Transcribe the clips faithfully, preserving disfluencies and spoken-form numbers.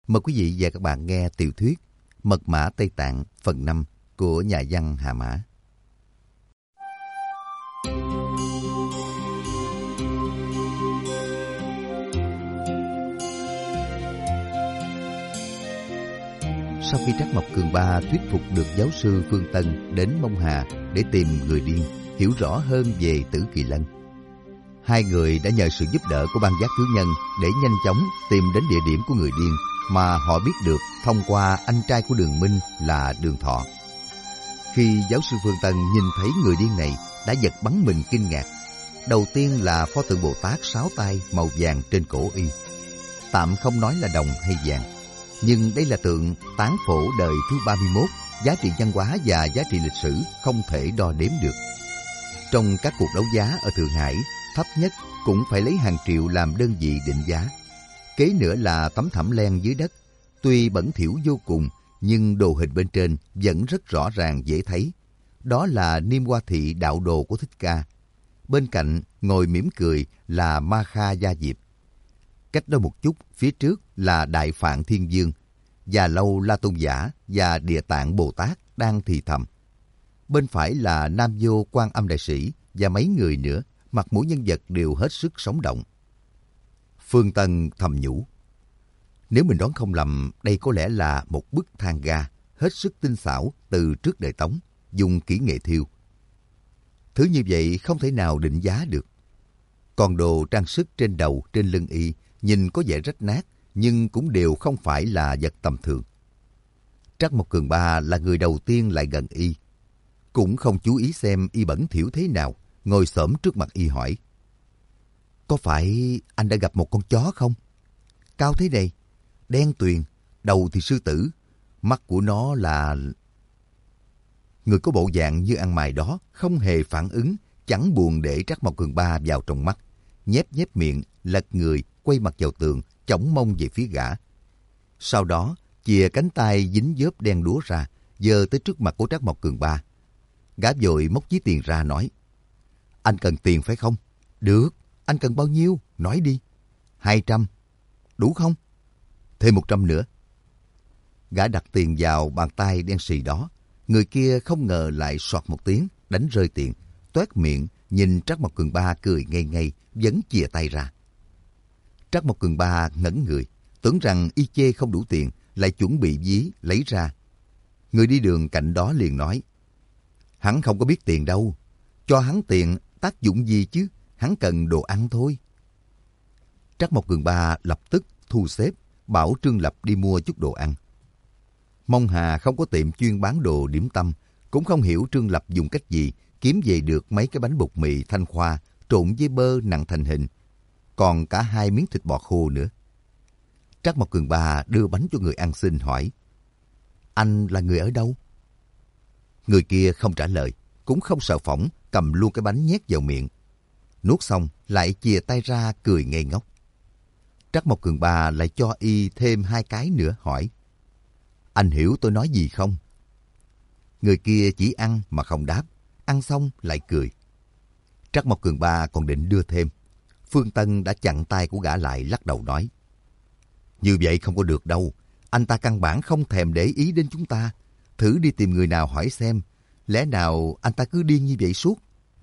Mời quý vị và các bạn nghe tiểu thuyết Mật mã Tây Tạng phần năm của nhà văn Hà Mã. Sau khi Trắc Mộc Cường Ba thuyết phục được giáo sư Phương Tân đến Mông Hà để tìm người điên, hiểu rõ hơn về Tử Kỳ Lân, hai người đã nhờ sự giúp đỡ của ban giác thứ nhân để nhanh chóng tìm đến địa điểm của người điên mà họ biết được thông qua anh trai của Đường Minh là Đường Thọ. Khi giáo sư Phương Tân nhìn thấy người điên này đã giật bắn mình kinh ngạc. Đầu tiên là pho tượng Bồ Tát sáu tay màu vàng trên cổ y. Tạm không nói là đồng hay vàng, nhưng đây là tượng Tán Phổ đời thứ ba mươi mốt, giá trị văn hóa và giá trị lịch sử không thể đo đếm được. Trong các cuộc đấu giá ở Thượng Hải, thấp nhất cũng phải lấy hàng triệu làm đơn vị định giá. Kế nữa là tấm thảm len dưới đất, tuy bẩn thỉu vô cùng, nhưng đồ hình bên trên vẫn rất rõ ràng dễ thấy. Đó là Niêm Hoa Thị đạo đồ của Thích Ca. Bên cạnh ngồi mỉm cười là Ma Kha Gia Diệp. Cách đó một chút, phía trước là Đại Phạn Thiên Dương, Già Lâu La Tôn Giả và Địa Tạng Bồ Tát đang thì thầm. Bên phải là Nam Vô Quan Âm Đại Sĩ và mấy người nữa, mặt mỗi nhân vật đều hết sức sống động. Phương Tân thầm nhủ, nếu mình đoán không lầm, đây có lẽ là một bức thang ga hết sức tinh xảo từ trước đời Tống, dùng kỹ nghệ thiêu. Thứ như vậy không thể nào định giá được. Còn đồ trang sức trên đầu, trên lưng y, nhìn có vẻ rách nát, nhưng cũng đều không phải là vật tầm thường. Trắc Mộc Cường Ba là người đầu tiên lại gần y. Cũng không chú ý xem y bẩn thỉu thế nào, ngồi xổm trước mặt y hỏi. Có phải anh đã gặp một con chó không? Cao thế này, đen tuyền, đầu thì sư tử, mắt của nó là... Người có bộ dạng như ăn mày đó không hề phản ứng, chẳng buồn để Trắc Mộc Cường Ba vào trong mắt. Nhép nhép miệng, lật người, quay mặt vào tường, chổng mông về phía gã. Sau đó, chìa cánh tay dính vớp đen đúa ra, giơ tới trước mặt của Trắc Mộc Cường Ba. Gã vội móc ví tiền ra nói, anh cần tiền phải không? Được, anh cần bao nhiêu? Nói đi. Hai trăm. Đủ không? Thêm một trăm nữa. Gã đặt tiền vào bàn tay đen xì đó. Người kia không ngờ lại soạt một tiếng, đánh rơi tiền, toét miệng, nhìn Trắc Mộc Cường Ba cười ngây ngây, vẫn chìa tay ra. Trắc Mộc Cường Ba ngẩn người, tưởng rằng y chê không đủ tiền, lại chuẩn bị ví lấy ra. Người đi đường cạnh đó liền nói, hắn không có biết tiền đâu, cho hắn tiền tác dụng gì chứ, hắn cần đồ ăn thôi. Trắc Mộc Cường Ba lập tức thu xếp, bảo Trương Lập đi mua chút đồ ăn. Mông Hà không có tiệm chuyên bán đồ điểm tâm, cũng không hiểu Trương Lập dùng cách gì kiếm về được mấy cái bánh bột mì Thanh Khoa trộn với bơ nặng thành hình, còn cả hai miếng thịt bò khô nữa. Trắc Mộc Cường Ba đưa bánh cho người ăn xin hỏi, anh là người ở đâu? Người kia không trả lời, cũng không sợ phỏng, cầm luôn cái bánh nhét vào miệng. Nuốt xong lại chìa tay ra cười ngây ngốc. Trắc Mộc Cường Ba lại cho y thêm hai cái nữa hỏi, anh hiểu tôi nói gì không? Người kia chỉ ăn mà không đáp, ăn xong lại cười. Trắc Mộc Cường Ba còn định đưa thêm. Phương Tân đã chặn tay của gã lại, lắc đầu nói, như vậy không có được đâu, anh ta căn bản không thèm để ý đến chúng ta. Thử đi tìm người nào hỏi xem, lẽ nào anh ta cứ điên như vậy suốt?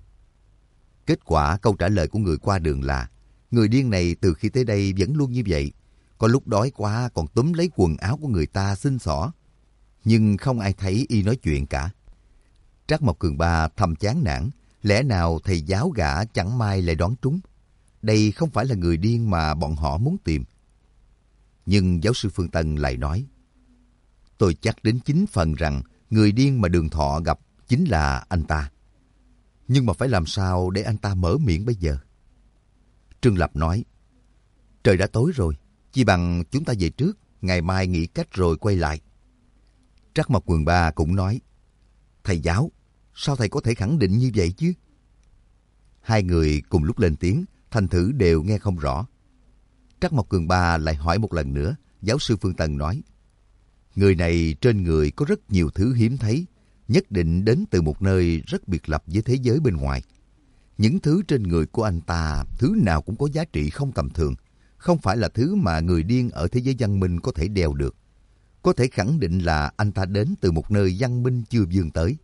Kết quả câu trả lời của người qua đường là, người điên này từ khi tới đây vẫn luôn như vậy. Có lúc đói quá còn túm lấy quần áo của người ta xin xỏ. Nhưng không ai thấy y nói chuyện cả. Trắc Mộc Cường Ba thầm chán nản, lẽ nào thầy giáo gã chẳng may lại đoán trúng. Đây không phải là người điên mà bọn họ muốn tìm. Nhưng giáo sư Phương Tân lại nói, tôi chắc đến chín phần rằng người điên mà Đường Thọ gặp chính là anh ta. Nhưng mà phải làm sao để anh ta mở miệng bây giờ? Trương Lập nói, trời đã tối rồi, chi bằng chúng ta về trước, ngày mai nghĩ cách rồi quay lại. Trắc Mộc Cường Ba cũng nói, thầy giáo, sao thầy có thể khẳng định như vậy chứ? Hai người cùng lúc lên tiếng, thành thử đều nghe không rõ. Trắc Mộc Cường Ba lại hỏi một lần nữa, giáo sư Phương Tân nói, người này trên người có rất nhiều thứ hiếm thấy, nhất định đến từ một nơi rất biệt lập với thế giới bên ngoài. Những thứ trên người của anh ta, thứ nào cũng có giá trị không tầm thường, không phải là thứ mà người điên ở thế giới văn minh có thể đeo được. Có thể khẳng định là anh ta đến từ một nơi văn minh chưa vươn tới.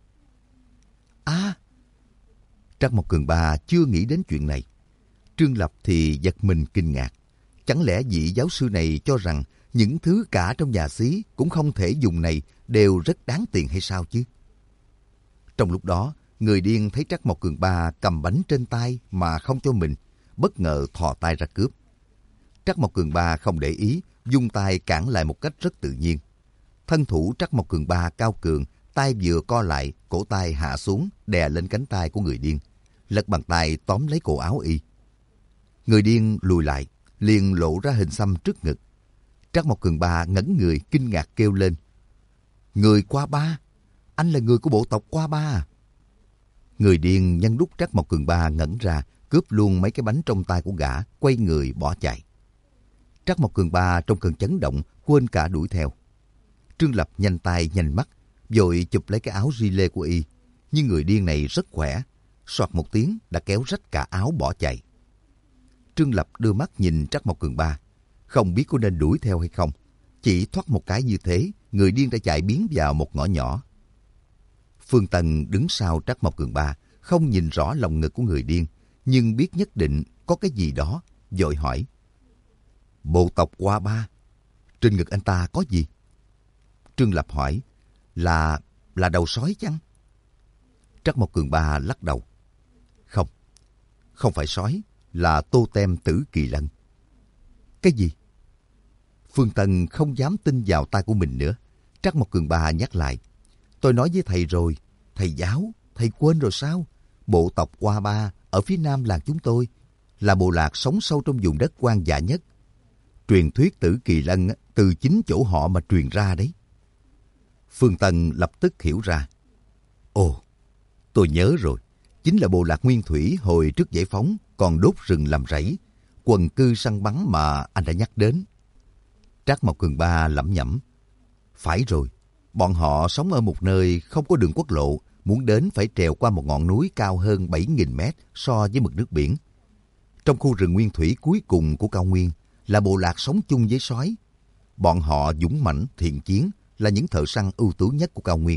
À! Trắc Mộc Cường Ba chưa nghĩ đến chuyện này. Trương Lập thì giật mình kinh ngạc. Chẳng lẽ vị giáo sư này cho rằng những thứ cả trong nhà xí cũng không thể dùng này đều rất đáng tiền hay sao chứ? Trong lúc đó, người điên thấy Trắc Mộc Cường Ba cầm bánh trên tay mà không cho mình, bất ngờ thò tay ra cướp. Trắc Mộc Cường Ba không để ý, dung tay cản lại một cách rất tự nhiên. Thân thủ Trắc Mộc Cường Ba cao cường, tay vừa co lại, cổ tay hạ xuống, đè lên cánh tay của người điên, lật bàn tay tóm lấy cổ áo y. Người điên lùi lại, liền lộ ra hình xăm trước ngực. Trắc Mộc Cường Ba ngẩn người kinh ngạc kêu lên: Người Qua Ba, anh là người của bộ tộc Qua Ba à? Người điên nhân lúc Trắc Mộc Cường Ba ngẩn ra, cướp luôn mấy cái bánh trong tay của gã, quay người bỏ chạy. Trắc Mộc Cường Ba trong cơn chấn động quên cả đuổi theo. Trương Lập nhanh tay nhanh mắt, vội chụp lấy cái áo ri-lê của y, nhưng người điên này rất khỏe, soạt một tiếng đã kéo rách cả áo bỏ chạy. Trương Lập đưa mắt nhìn Trắc Mộc Cường Ba, không biết có nên đuổi theo hay không. Chỉ thoát một cái như thế, người điên đã chạy biến vào một ngõ nhỏ. Phương Tân đứng sau Trắc Mộc Cường Ba, không nhìn rõ lòng ngực của người điên, nhưng biết nhất định có cái gì đó, vội hỏi: Bộ tộc Qua Ba, trên ngực anh ta có gì? Trương Lập hỏi: Là... là đầu sói chăng? Trắc Mộc Cường Ba lắc đầu: Không, không phải sói, là tô tem Tử Kỳ Lân. Cái gì? Phương Tân không dám tin vào tai của mình nữa. Trắc Mộc Cường Ba nhắc lại: Tôi nói với thầy rồi, thầy giáo, thầy quên rồi sao? Bộ tộc Qua Ba ở phía nam làng chúng tôi là bộ lạc sống sâu trong vùng đất hoang dã nhất. Truyền thuyết Tử Kỳ Lân từ chính chỗ họ mà truyền ra đấy. Phương Tân lập tức hiểu ra. Ồ, tôi nhớ rồi. Chính là bộ lạc Nguyên Thủy hồi trước giải phóng còn đốt rừng làm rẫy, quần cư săn bắn mà anh đã nhắc đến. Trắc Mộc Cường Ba lẩm nhẩm: Phải rồi, bọn họ sống ở một nơi không có đường quốc lộ, muốn đến phải trèo qua một ngọn núi cao hơn bảy nghìn mét so với mực nước biển. Trong khu rừng Nguyên Thủy cuối cùng của cao nguyên là bộ lạc sống chung với sói. Bọn họ dũng mãnh, thiện chiến, là những thợ săn ưu tú nhất của cao nguyên.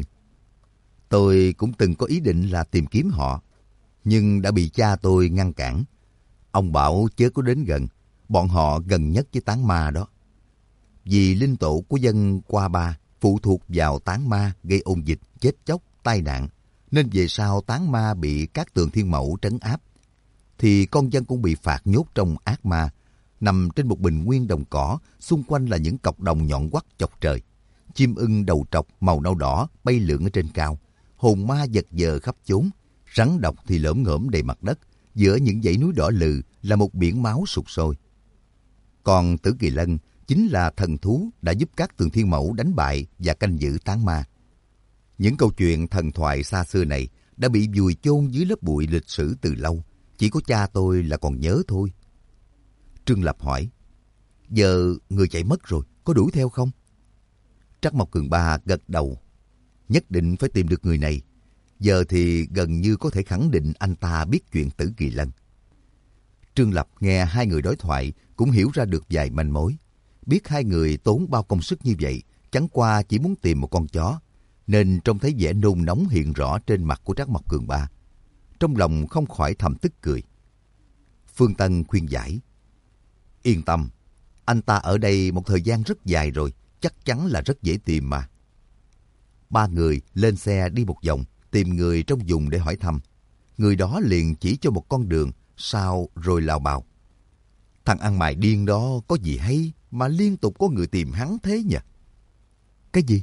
Tôi cũng từng có ý định là tìm kiếm họ, nhưng đã bị cha tôi ngăn cản. Ông bảo chớ có đến gần, bọn họ gần nhất với tán ma đó. Vì linh tổ của dân Qua Ba phụ thuộc vào tán ma gây ôn dịch, chết chóc, tai nạn, nên về sau tán ma bị các tường thiên mẫu trấn áp, thì con dân cũng bị phạt nhốt trong ác ma, nằm trên một bình nguyên đồng cỏ, xung quanh là những cọc đồng nhọn quắt chọc trời. Chim ưng đầu trọc màu nâu đỏ bay lượn ở trên cao, hồn ma vật vờ khắp chốn, rắn độc thì lởm ngởm đầy mặt đất, giữa những dãy núi đỏ lừ là một biển máu sục sôi. Còn Tử Kỳ Lân chính là thần thú đã giúp các tường thiên mẫu đánh bại và canh giữ tán ma. Những câu chuyện thần thoại xa xưa này đã bị vùi chôn dưới lớp bụi lịch sử từ lâu, chỉ có cha tôi là còn nhớ thôi. Trương Lập hỏi: Giờ người chạy mất rồi, có đuổi theo không? Trắc Mộc Cường Ba gật đầu: Nhất định phải tìm được người này. Giờ thì gần như có thể khẳng định anh ta biết chuyện Tử Kỳ Lân. Trương Lập nghe hai người đối thoại cũng hiểu ra được vài manh mối. Biết hai người tốn bao công sức như vậy, chẳng qua chỉ muốn tìm một con chó, nên trông thấy vẻ nôn nóng hiện rõ trên mặt của Trắc Mộc Cường Ba. Trong lòng không khỏi thầm tức cười. Phương Tân khuyên giải: Yên tâm, anh ta ở đây một thời gian rất dài rồi, chắc chắn là rất dễ tìm mà. Ba người lên xe đi một vòng, tìm người trong vùng để hỏi thăm. Người đó liền chỉ cho một con đường, sau rồi lào bào: Thằng ăn mày điên đó có gì hay mà liên tục có người tìm hắn thế nhỉ? Cái gì?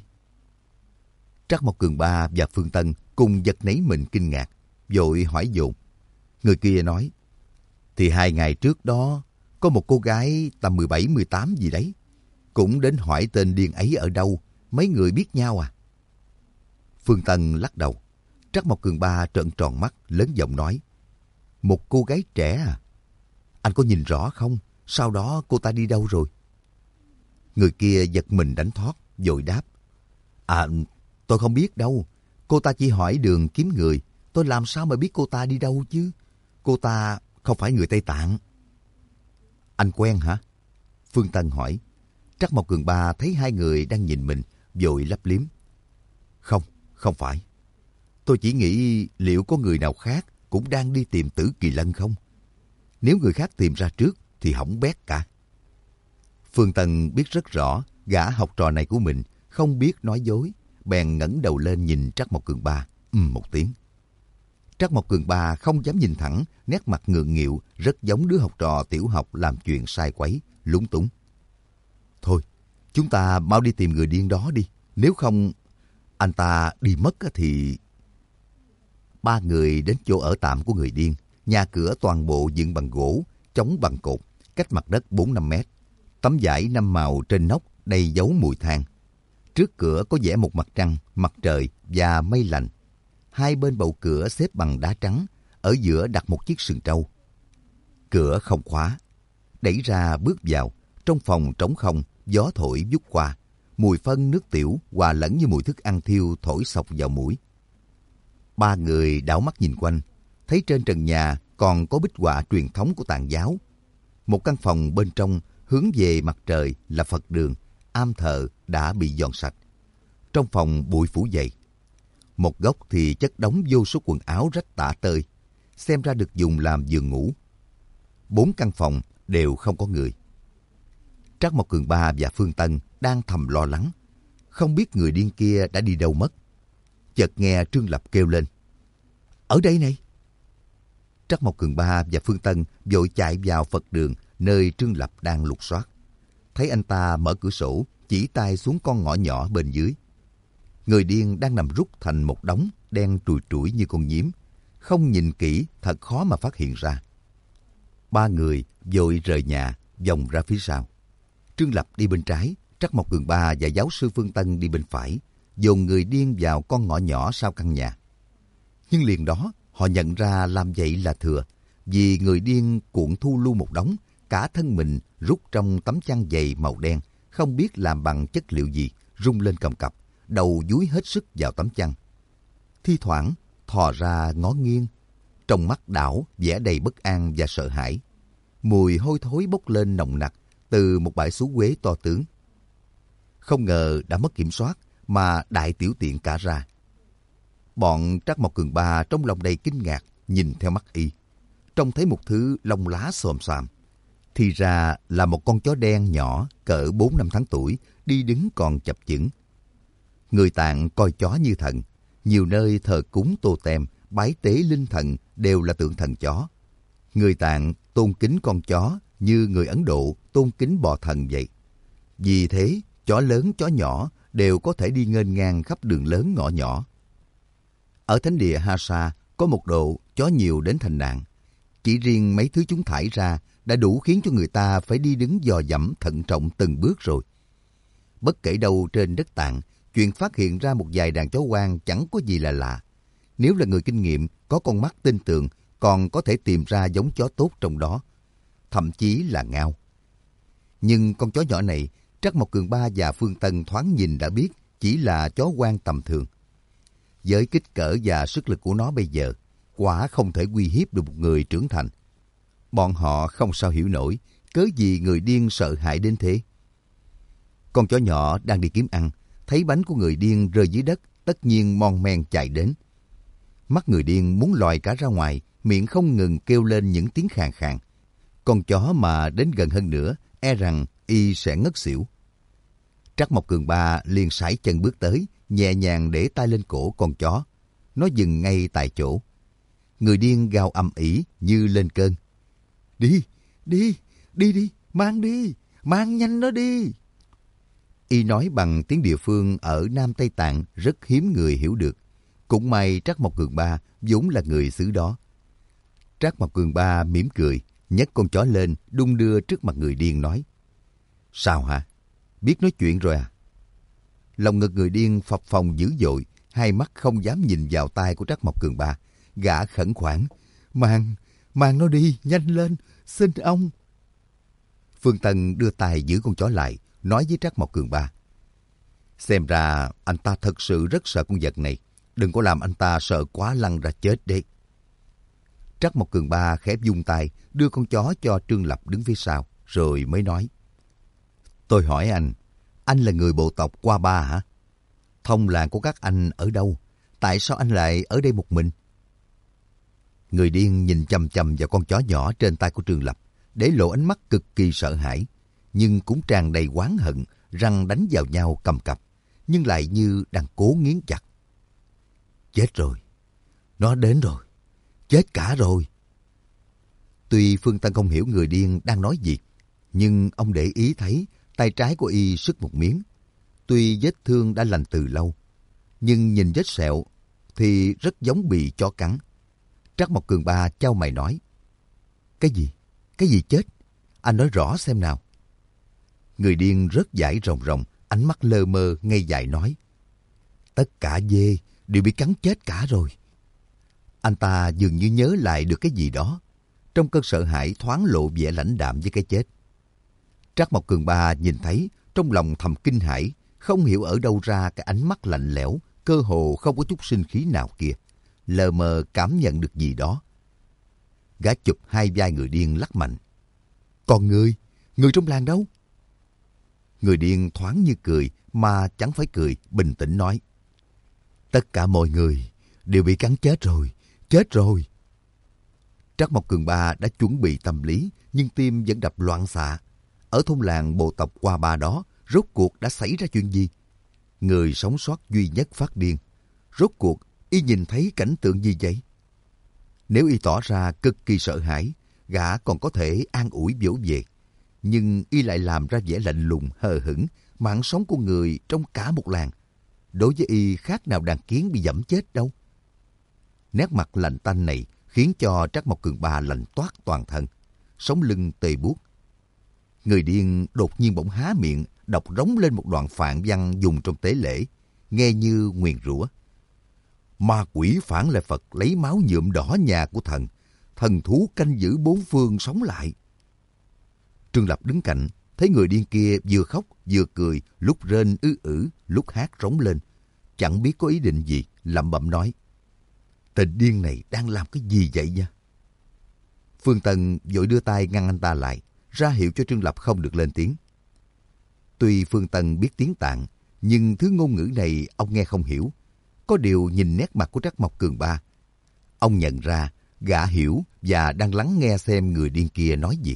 Trắc Mộc Cường Ba và Phương Tân cùng giật nảy mình kinh ngạc, vội hỏi dồn. Người kia nói: Thì hai ngày trước đó, có một cô gái tầm mười bảy mười tám gì đấy, cũng đến hỏi tên điên ấy ở đâu, mấy người biết nhau à? Phương Tân lắc đầu. Trắc Mộc Cường Ba trợn tròn mắt, lớn giọng nói: Một cô gái trẻ à? Anh có nhìn rõ không? Sau đó cô ta đi đâu rồi? Người kia giật mình đánh thoát, vội đáp: À, tôi không biết đâu. Cô ta chỉ hỏi đường kiếm người. Tôi làm sao mà biết cô ta đi đâu chứ? Cô ta không phải người Tây Tạng. Anh quen hả? Phương Tân hỏi. Trắc Mộc Cường Ba thấy hai người đang nhìn mình, vội lấp liếm. Không, không phải. Tôi chỉ nghĩ liệu có người nào khác cũng đang đi tìm Tử Kỳ Lân không? Nếu người khác tìm ra trước thì hỏng bét cả. Phương Tân biết rất rõ gã học trò này của mình không biết nói dối, bèn ngẩng đầu lên nhìn Trắc Mộc Cường Ba, ừm một tiếng. Trắc Mộc Cường Ba không dám nhìn thẳng, nét mặt ngượng nghịu, rất giống đứa học trò tiểu học làm chuyện sai quấy, lúng túng. Thôi, chúng ta mau đi tìm người điên đó đi, nếu không anh ta đi mất thì... Ba người đến chỗ ở tạm của người điên, nhà cửa toàn bộ dựng bằng gỗ, chống bằng cột, cách mặt đất bốn năm mét. Tấm vải năm màu trên nóc đầy dấu mùi than. Trước cửa có vẽ một mặt trăng, mặt trời và mây lành. Hai bên bậu cửa xếp bằng đá trắng, ở giữa đặt một chiếc sừng trâu. Cửa không khóa. Đẩy ra bước vào, trong phòng trống không, gió thổi vút qua. Mùi phân nước tiểu hòa lẫn như mùi thức ăn thiêu thổi xộc vào mũi. Ba người đảo mắt nhìn quanh, thấy trên trần nhà còn có bích họa truyền thống của Tạng giáo. Một căn phòng bên trong hướng về mặt trời là Phật đường, am thờ đã bị dọn sạch. Trong phòng bụi phủ dày. Một góc thì chất đống vô số quần áo rách tả tơi, xem ra được dùng làm giường ngủ. Bốn căn phòng đều không có người. Trắc Mộc Cường Ba và Phương Tân đang thầm lo lắng, không biết người điên kia đã đi đâu mất. Chợt nghe Trương Lập kêu lên. Ở đây này! Trắc Mộc Cường Ba và Phương Tân vội chạy vào Phật đường nơi Trương Lập đang lục soát. Thấy anh ta mở cửa sổ, chỉ tay xuống con ngõ nhỏ bên dưới. Người điên đang nằm rút thành một đống đen trùi trũi như con nhím. Không nhìn kỹ thật khó mà phát hiện ra. Ba người vội rời nhà, vòng ra phía sau. Trương Lập đi bên trái, Trắc Mộc Cường Ba và giáo sư Phương Tân đi bên phải, dồn người điên vào con ngõ nhỏ sau căn nhà. Nhưng liền đó, họ nhận ra làm vậy là thừa, vì người điên cuộn thu lu một đống, cả thân mình rút trong tấm chăn dày màu đen, không biết làm bằng chất liệu gì, rung lên cầm cập, đầu dúi hết sức vào tấm chăn. Thi thoảng, thò ra ngó nghiêng, trong mắt đảo vẻ đầy bất an và sợ hãi. Mùi hôi thối bốc lên nồng nặc từ một bãi xú uế to tướng. Không ngờ đã mất kiểm soát mà đại tiểu tiện cả ra. Bọn Trắc Mộc Cường Ba trong lòng đầy kinh ngạc nhìn theo mắt y, trông thấy một thứ lông lá xồm xoàm. Thì ra là một con chó đen nhỏ cỡ bốn năm tháng tuổi đi đứng còn chập chững. Người Tạng coi chó như thần, nhiều nơi thờ cúng tô tem, bái tế linh thần đều là tượng thần chó. Người Tạng tôn kính con chó như người Ấn Độ tôn kính bò thần vậy. Vì thế, chó lớn chó nhỏ đều có thể đi nghênh ngang khắp đường lớn ngõ nhỏ. Ở thánh địa Hasa có một độ chó nhiều đến thành nạn. Chỉ riêng mấy thứ chúng thải ra đã đủ khiến cho người ta phải đi đứng dò dẫm thận trọng từng bước rồi. Bất kể đâu trên đất Tạng, chuyện phát hiện ra một vài đàn chó hoang chẳng có gì là lạ. Nếu là người kinh nghiệm, có con mắt tin tưởng, còn có thể tìm ra giống chó tốt trong đó, thậm chí là ngao. Nhưng con chó nhỏ này, Trắc Mộc Cường Ba và Phương Tân thoáng nhìn đã biết chỉ là chó hoang tầm thường. Với kích cỡ và sức lực của nó bây giờ, quả không thể uy hiếp được một người trưởng thành. Bọn họ không sao hiểu nổi, cớ gì người điên sợ hãi đến thế. Con chó nhỏ đang đi kiếm ăn, thấy bánh của người điên rơi dưới đất, tất nhiên mon men chạy đến. Mắt người điên muốn lòi cả ra ngoài, miệng không ngừng kêu lên những tiếng khàn khàn. Con chó mà đến gần hơn nữa, e rằng y sẽ ngất xỉu. Trắc Mộc Cường Ba liền sải chân bước tới, nhẹ nhàng để tay lên cổ con chó. Nó dừng ngay tại chỗ. Người điên gào ầm ĩ như lên cơn. Đi, đi, đi đi, mang đi, mang nhanh nó đi. Y nói bằng tiếng địa phương ở Nam Tây Tạng rất hiếm người hiểu được. Cũng may Trắc Mộc Cường Ba vốn là người xứ đó. Trắc Mộc Cường Ba mỉm cười, nhấc con chó lên, đung đưa trước mặt người điên nói. Sao hả? Biết nói chuyện rồi à? Lòng ngực người điên phập phồng dữ dội, hai mắt không dám nhìn vào tai của Trắc Mộc Cường Ba. Gã khẩn khoản. Mang, mang nó đi, nhanh lên, xin ông. Phương Tân đưa tay giữ con chó lại, nói với Trắc Mộc Cường Ba. Xem ra anh ta thật sự rất sợ con vật này. Đừng có làm anh ta sợ quá lăn ra chết đấy. Trắc Mộc Cường Ba khẽ vung tay, đưa con chó cho Trương Lập đứng phía sau, rồi mới nói. Tôi hỏi anh, anh là người bộ tộc Qua Ba hả? Thông làng của các anh ở đâu? Tại sao anh lại ở đây một mình? Người điên nhìn chằm chằm vào con chó nhỏ trên tay của Trương Lập, để lộ ánh mắt cực kỳ sợ hãi, nhưng cũng tràn đầy oán hận, răng đánh vào nhau cầm cập, nhưng lại như đang cố nghiến chặt. Chết rồi, nó đến rồi, chết cả rồi. Tuy Phương Tân không hiểu người điên đang nói gì, nhưng ông để ý thấy tay trái của y sứt một miếng. Tuy vết thương đã lành từ lâu, nhưng nhìn vết sẹo thì rất giống bị chó cắn. Trắc Mộc Cường Ba chau mày nói, cái gì? Cái gì chết? Anh nói rõ xem nào. Người điên rớt dãi ròng ròng, ánh mắt lơ mơ ngây dại nói, tất cả dê đều bị cắn chết cả rồi. Anh ta dường như nhớ lại được cái gì đó, trong cơn sợ hãi thoáng lộ vẻ lãnh đạm với cái chết. Trắc Mộc Cường Ba nhìn thấy, trong lòng thầm kinh hãi, không hiểu ở đâu ra cái ánh mắt lạnh lẽo, cơ hồ không có chút sinh khí nào kia, lờ mờ cảm nhận được gì đó. Gã chụp hai vai người điên lắc mạnh. Còn người, người trong làng đâu? Người điên thoáng như cười mà chẳng phải cười, bình tĩnh nói, tất cả mọi người đều bị cắn chết rồi, chết rồi. Trắc Mộc Cường Ba đã chuẩn bị tâm lý, nhưng tim vẫn đập loạn xạ. Ở thôn làng bộ tộc Qua Ba đó, rốt cuộc đã xảy ra chuyện gì? Người sống sót duy nhất phát điên. Rốt cuộc, y nhìn thấy cảnh tượng gì vậy? Nếu y tỏ ra cực kỳ sợ hãi, gã còn có thể an ủi vỗ về. Nhưng y lại làm ra vẻ lạnh lùng, hờ hững, mạng sống của người trong cả một làng. Đối với y khác nào đàn kiến bị giẫm chết đâu. Nét mặt lạnh tanh này khiến cho Trắc Mộc Cường Ba lạnh toát toàn thân, sống lưng tê buốt. Người điên đột nhiên bỗng há miệng, đọc rống lên một đoạn phạn văn dùng trong tế lễ, nghe như nguyền rủa. Ma quỷ phản lại Phật lấy máu nhuộm đỏ nhà của thần, thần thú canh giữ bốn phương sống lại. Trương Lập đứng cạnh, thấy người điên kia vừa khóc vừa cười, lúc rên ư ử, lúc hát rống lên. Chẳng biết có ý định gì, lẩm bẩm nói, tên điên này đang làm cái gì vậy nha? Phương Tân vội đưa tay ngăn anh ta lại, ra hiệu cho Trương Lập không được lên tiếng. Tuy Phương Tân biết tiếng Tạng, nhưng thứ ngôn ngữ này ông nghe không hiểu. Có điều nhìn nét mặt của Trắc Mộc Cường Ba, ông nhận ra gã hiểu và đang lắng nghe xem người điên kia nói gì.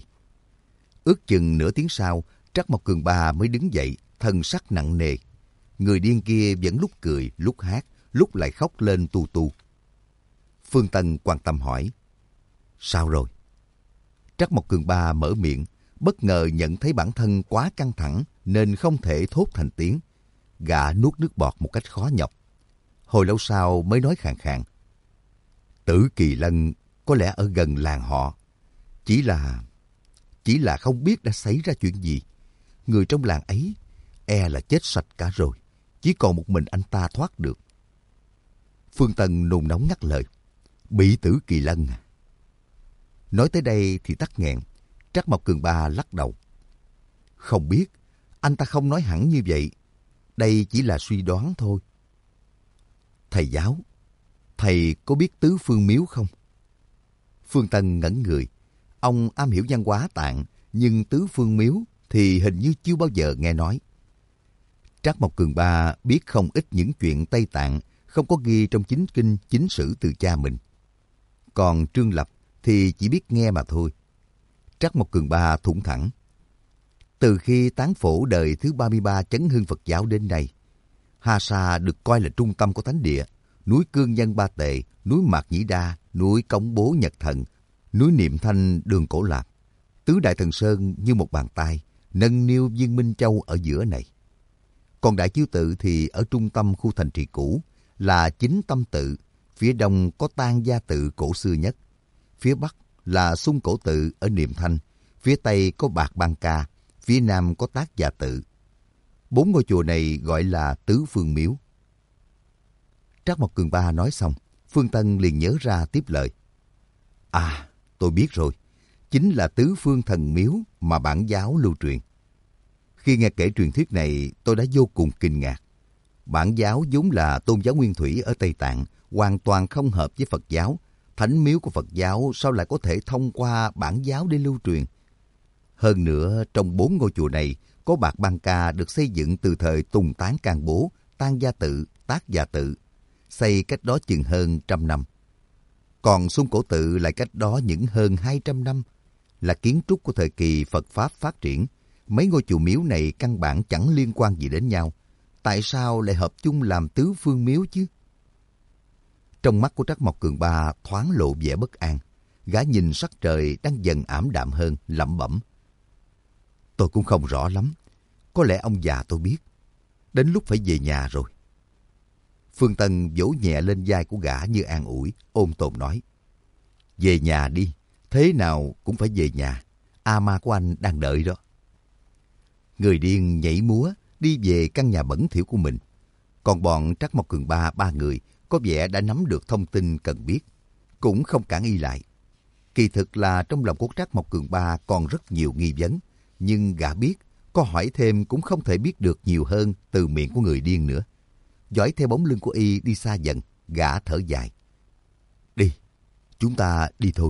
Ước chừng nửa tiếng sau, Trắc Mộc Cường Ba mới đứng dậy, thân sắc nặng nề. Người điên kia vẫn lúc cười, lúc hát, lúc lại khóc lên tu tu. Phương Tân quan tâm hỏi, sao rồi? Trắc Mộc Cường Ba mở miệng, bất ngờ nhận thấy bản thân quá căng thẳng nên không thể thốt thành tiếng. Gã nuốt nước bọt một cách khó nhọc. Hồi lâu sau mới nói khàn khàn, Tử Kỳ Lân có lẽ ở gần làng họ. Chỉ là... Chỉ là không biết đã xảy ra chuyện gì. Người trong làng ấy e là chết sạch cả rồi. Chỉ còn một mình anh ta thoát được. Phương Tân nôn nóng ngắt lời, bị Tử Kỳ Lân à? Nói tới đây thì tắc nghẹn. Trắc Mộc Cường Ba lắc đầu. Không biết, anh ta không nói hẳn như vậy. Đây chỉ là suy đoán thôi. Thầy giáo, thầy có biết Tứ Phương Miếu không? Phương Tân ngẩn người. Ông am hiểu văn hóa Tạng, nhưng Tứ Phương Miếu thì hình như chưa bao giờ nghe nói. Trắc Mộc Cường Ba biết không ít những chuyện Tây Tạng không có ghi trong chính kinh chính sử từ cha mình. Còn Trương Lập thì chỉ biết nghe mà thôi. Trắc Mộc Cường Ba thủng thẳng. Từ khi tán phổ đời thứ ba mươi ba chấn hưng Phật giáo đến nay, Hà Sa được coi là trung tâm của thánh địa. Núi Cương Nhân Ba Tệ, núi Mạc Nhĩ Đa, núi Cống Bố Nhật Thần, núi Niệm Thanh Đường Cổ Lạp, tứ đại thần sơn như một bàn tay, nâng niu Viên Minh Châu ở giữa này. Còn Đại Chiêu Tự thì ở trung tâm khu thành trì cũ, là Chính Tâm Tự, phía đông có Tang Gia Tự cổ xưa nhất, phía bắc là Xung Cổ Tự ở Niệm Thanh, phía tây có Bạc Ban Ca, phía nam có Tác Gia Tự. Bốn ngôi chùa này gọi là Tứ Phương Miếu. Trắc Mộc Cường Ba nói xong, Phương Tân liền nhớ ra tiếp lời. À, tôi biết rồi, chính là Tứ Phương Thần Miếu mà bản giáo lưu truyền. Khi nghe kể truyền thuyết này, tôi đã vô cùng kinh ngạc. Bản giáo vốn là tôn giáo nguyên thủy ở Tây Tạng, hoàn toàn không hợp với Phật giáo. Thánh miếu của Phật giáo sao lại có thể thông qua bản giáo để lưu truyền? Hơn nữa, trong bốn ngôi chùa này có bạc Ban Ca được xây dựng từ thời Tùng Tán Can Bố, Tan Gia Tự, Tác Gia Tự, xây cách đó chừng hơn trăm năm. Còn Xuân Cổ Tự lại cách đó những hơn hai trăm năm, là kiến trúc của thời kỳ Phật Pháp phát triển. Mấy ngôi chùa miếu này căn bản chẳng liên quan gì đến nhau. Tại sao lại hợp chung làm tứ phương miếu chứ? Trong mắt của Trắc Mộc Cường Ba thoáng lộ vẻ bất an. Gã nhìn sắc trời đang dần ảm đạm hơn, lẩm bẩm. Tôi cũng không rõ lắm. Có lẽ ông già tôi biết. Đến lúc phải về nhà rồi. Phương Tân vỗ nhẹ lên vai của gã như an ủi, ôn tồn nói. Về nhà đi, thế nào cũng phải về nhà. A ma của anh đang đợi đó. Người điên nhảy múa đi về căn nhà bẩn thỉu của mình. Còn bọn Trắc Mộc Cường Ba ba người có vẻ đã nắm được thông tin cần biết, cũng không cản y lại. Kỳ thực là trong lòng của Trắc Mộc Cường Ba còn rất nhiều nghi vấn, nhưng gã biết có hỏi thêm cũng không thể biết được nhiều hơn từ miệng của người điên nữa. Dõi theo bóng lưng của y đi xa dần, gã thở dài. Đi, chúng ta đi thôi.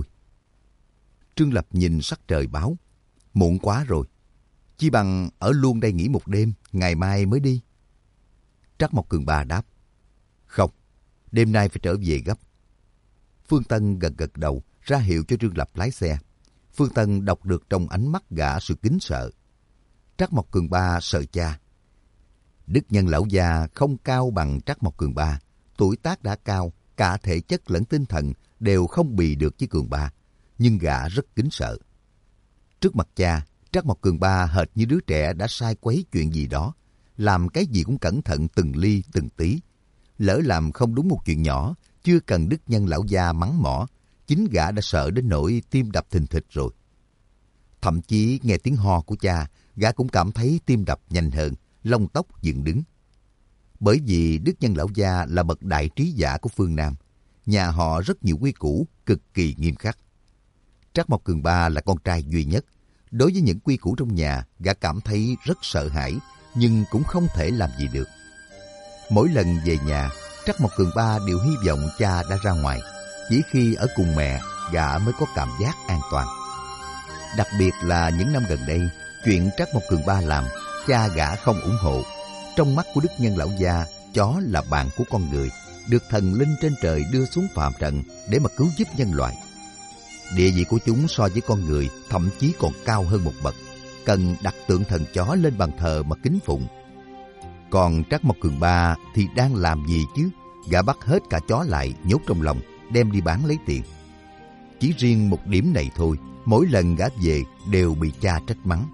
Trương Lập nhìn sắc trời báo. Muộn quá rồi. Chi bằng ở luôn đây nghỉ một đêm, ngày mai mới đi. Trắc Mộc Cường Ba đáp. Không, đêm nay phải trở về gấp. Phương Tân gật gật đầu, ra hiệu cho Trương Lập lái xe. Phương Tân đọc được trong ánh mắt gã sự kính sợ. Trắc Mộc Cường Ba sợ cha. Đức Nhân lão già không cao bằng Trắc Mộc Cường Ba. Tuổi tác đã cao, cả thể chất lẫn tinh thần đều không bì được với Cường Ba. Nhưng gã rất kính sợ. Trước mặt cha, Trắc Mộc Cường Ba hệt như đứa trẻ đã sai quấy chuyện gì đó. Làm cái gì cũng cẩn thận từng ly từng tí. Lỡ làm không đúng một chuyện nhỏ, chưa cần Đức Nhân lão già mắng mỏ, chính gã đã sợ đến nỗi tim đập thình thịch rồi. Thậm chí nghe tiếng ho của cha, gã cũng cảm thấy tim đập nhanh hơn, lông tóc dựng đứng. Bởi vì Đức Nhân lão gia là bậc đại trí giả của phương Nam, nhà họ rất nhiều quy củ, cực kỳ nghiêm khắc. Trắc Mộc Cường Ba là con trai duy nhất. Đối với những quy củ trong nhà, gã cảm thấy rất sợ hãi, nhưng cũng không thể làm gì được. Mỗi lần về nhà, Trắc Mộc Cường Ba đều hy vọng cha đã ra ngoài. Chỉ khi ở cùng mẹ, gã mới có cảm giác an toàn. Đặc biệt là những năm gần đây, chuyện Trắc Mộc Cường Ba làm, cha gã không ủng hộ. Trong mắt của Đức Nhân lão gia, chó là bạn của con người, được thần linh trên trời đưa xuống phàm trần để mà cứu giúp nhân loại. Địa vị của chúng so với con người thậm chí còn cao hơn một bậc, cần đặt tượng thần chó lên bàn thờ mà kính phụng. Còn Trắc Mộc Cường Ba thì đang làm gì chứ? Gã bắt hết cả chó lại, nhốt trong lòng, đem đi bán lấy tiền. Chỉ riêng một điểm này thôi, mỗi lần gã về đều bị cha trách mắng.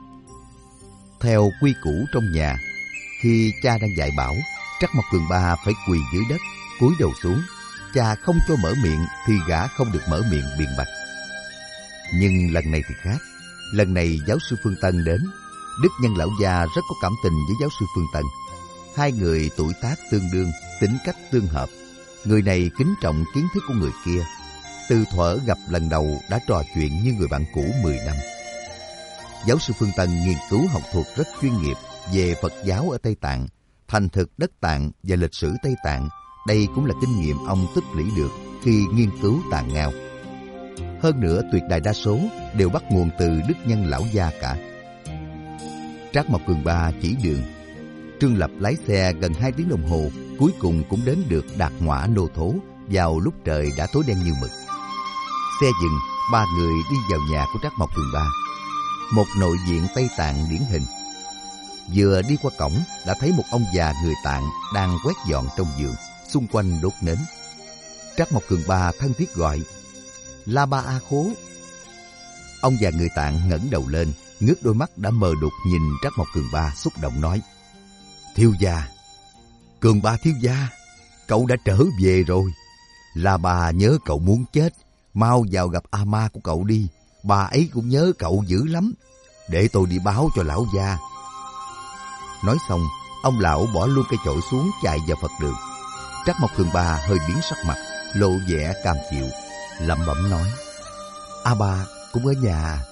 Theo quy củ trong nhà, khi cha đang dạy bảo, Trắc Mộc Cường Ba phải quỳ dưới đất, cúi đầu xuống. Cha không cho mở miệng thì gã không được mở miệng biện bạch. Nhưng lần này thì khác. Lần này giáo sư Phương Tân đến. Đức Nhân lão gia rất có cảm tình với giáo sư Phương Tân. Hai người tuổi tác tương đương, tính cách tương hợp. Người này kính trọng kiến thức của người kia. Từ thuở gặp lần đầu đã trò chuyện như người bạn cũ mười năm. Giáo sư Phương Tân nghiên cứu học thuật rất chuyên nghiệp về Phật giáo ở Tây Tạng, thành thực đất Tạng và lịch sử Tây Tạng. Đây cũng là kinh nghiệm ông tích lũy được khi nghiên cứu Tạng Ngao. Hơn nữa, tuyệt đại đa số đều bắt nguồn từ Đức Nhân lão gia cả. Trắc Mộc Cường Ba chỉ đường. Trương Lập lái xe gần hai tiếng đồng hồ, cuối cùng cũng đến được Đạt Ngõa Nô Thố vào lúc trời đã tối đen như mực. Xe dừng, ba người đi vào nhà của Trắc Mộc Cường Ba, một nội viện Tây Tạng điển hình. Vừa đi qua cổng đã thấy một ông già người Tạng đang quét dọn trong vườn, xung quanh đốt nến. Trắc Mộc Cường Ba thân thiết gọi: La Ba A Khố. Ông già người Tạng ngẩng đầu lên, ngước đôi mắt đã mờ đục nhìn Trắc Mộc Cường Ba, xúc động nói: Thiếu gia, Cường Ba thiếu gia, cậu đã trở về rồi. La Ba nhớ cậu muốn chết, mau vào gặp A Ma của cậu đi. Bà ấy cũng nhớ cậu dữ lắm. Để tôi đi báo cho lão gia. Nói xong, ông lão bỏ luôn cây chổi xuống chạy vào Phật đường. Trắc Mộc Cường Ba hơi biến sắc mặt, lộ vẻ cam chịu, lẩm bẩm nói: A Ba cũng ở nhà.